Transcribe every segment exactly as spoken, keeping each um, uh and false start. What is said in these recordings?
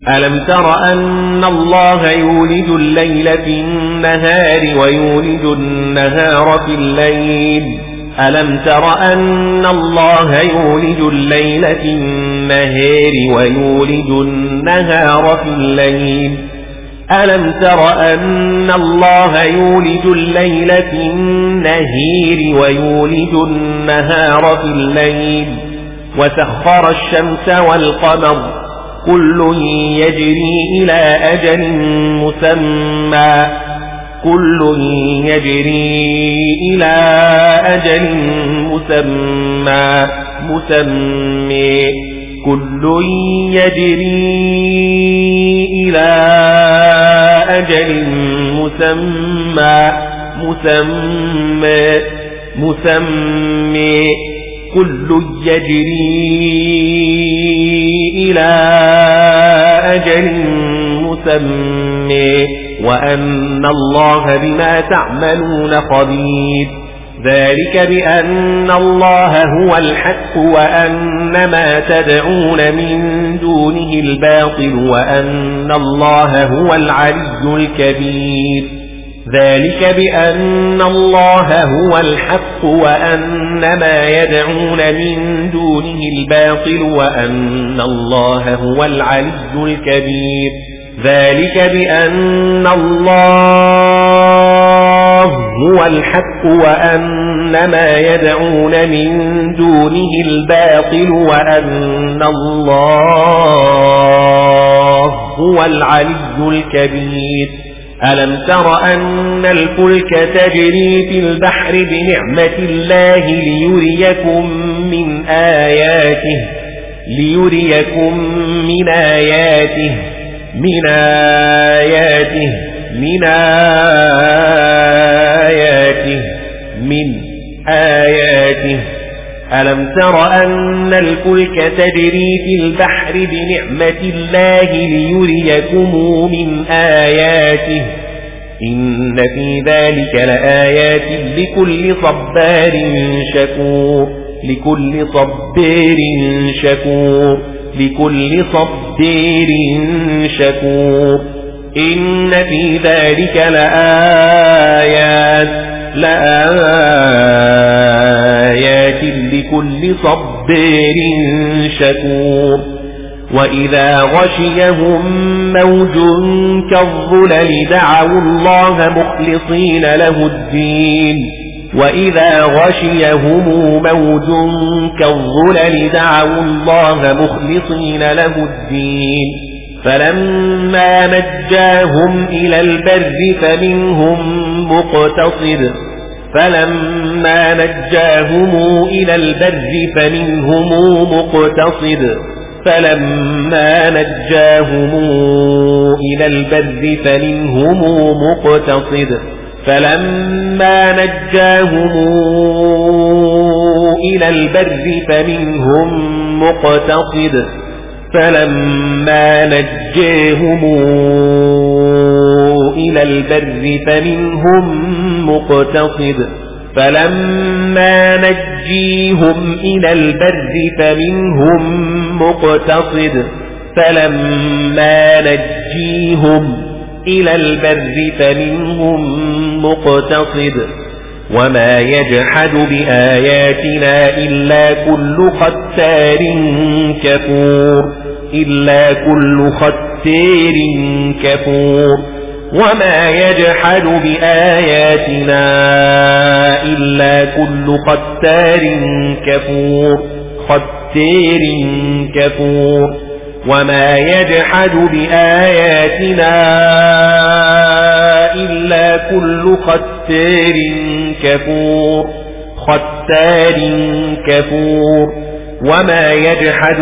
ألم تر أن الله يولج الليل في النهار ويولج النهار في الليل ألم تر أن الله يولج الليل في النهار ويولج النهار في الليل ألم تر أن الله يولج الليل في النهار ويولج النهار في الليل وسخر الشمس والقمر كل يجري إلى أجل مسمى كل يجري إلى أجل مسمى مسمى كل يجري إلى أجل مسمى مسمى مسمى كل يجري إلى أجل مسمى وأن الله بما تعملون خبير ذلك بأن الله هو الحق وأن ما تدعون من دونه الباطل وأن الله هو العلي الكبير ذلك بأن الله هو الحق وأن ما يدعون من دونه الباطل وأن الله هو العلي الكبير ذلك بأن الله هو الحق وأن ما يدعون من دونه الباطل وأن الله هو العلي الكبير ألم تر أن الفلك تجري في البحر بنعمة الله ليريكم من آياته ليريكم من آياته من آياته من آياته من آياته ألم تر أن الفلك تجري في البحر بنعمة الله ليريكم من آياته إن في ذلك لآيات لكل صبار شكور لكل صبار شكور لكل صبار شكور إن في ذلك لآيات لآيات لكل صبار شكور وإذا غشيهم موج كالظلل دعوا الله مخلصين له الدين وإذا غشيهم موج كالظلل دعوا الله مخلصين له الدين فلما نجاهم إلى البر فمنهم مقتصد فلما نجاهم إلى البر فمنهم مقتصد فلما نجاهم إلى البر فمنهم مقتصد فلما نجاهم إلى البر فمنهم مقتصد فلما نجاهم إلى البر فمنهم مقتصد فلما نجيهم إلى البر فمنهم مقتصد فلما نجيهم إلى البر فمنهم مقتصد وما يجحد بآياتنا إلا كل ختار كفور إلا كل ختار كفور وما يجحد بآياتنا إلا كل ختار كفور ختار كفور وما يجحد بآياتنا إلا كل ختار كفور ختار كفور وما يجحد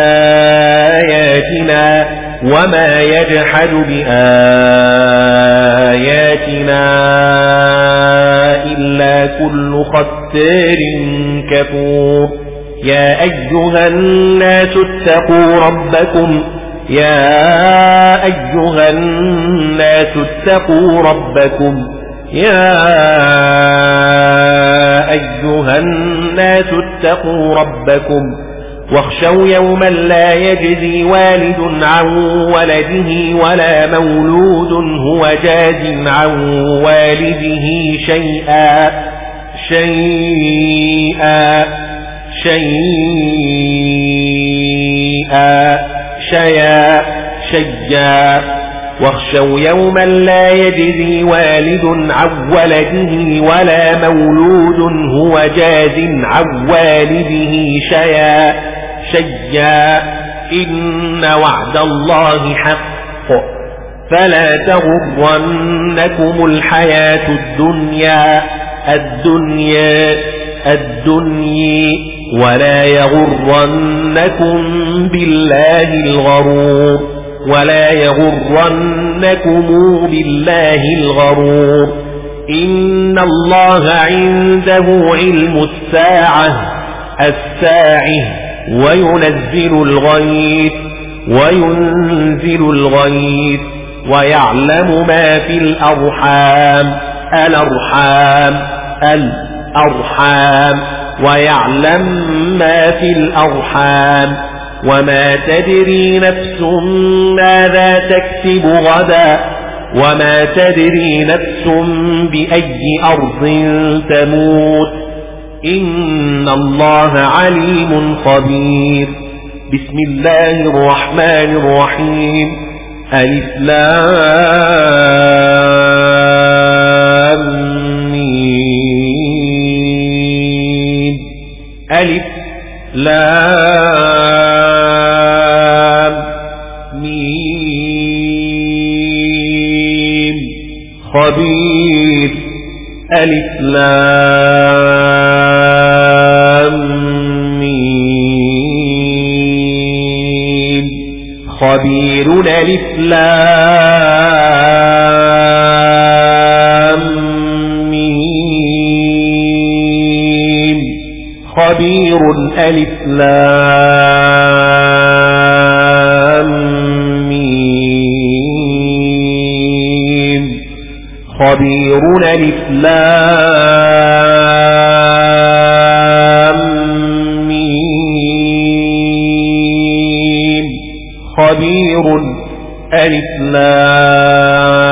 بآياتنا وما يجحد بآياتنا إلا كل ختار كفور يا أيها الناس اتقوا ربكم يا أيها الناس اتقوا ربكم يا أيها الناس اتقوا ربكم واخشوا يوما لا يجزي والد عن ولده ولا مولود هو جاز عن والده شيئا شيئا شيئا شيئا شيئا واخشوا يوما لا يجزي والد عن ولده ولا مولود هو جاز عن والده شيئا شيئا إن وعد الله حق فلا تغرنكم الحياة الدنيا الدنيا الدنيا ولا يغرنكم بالله الغرور ولا يغرنكم بالله الغرور إن الله عنده علم الساعة الساعة وينزل الغيث وينزل الغيث ويعلم ما في الأرحام الأرحام الأرحام ويعلم ما في الأرحام وما تدري نفس ماذا تكسب غدا وما تدري نفس بأي أرض تموت إن الله عليم خبير. بسم الله الرحمن الرحيم. ألف لام ميم ألف لام ميم خبير. ألف لام ميم خبير. ألف لام ميم خبير. ألف لام ميم خبير. ألف لام ميم خبير. ألف لام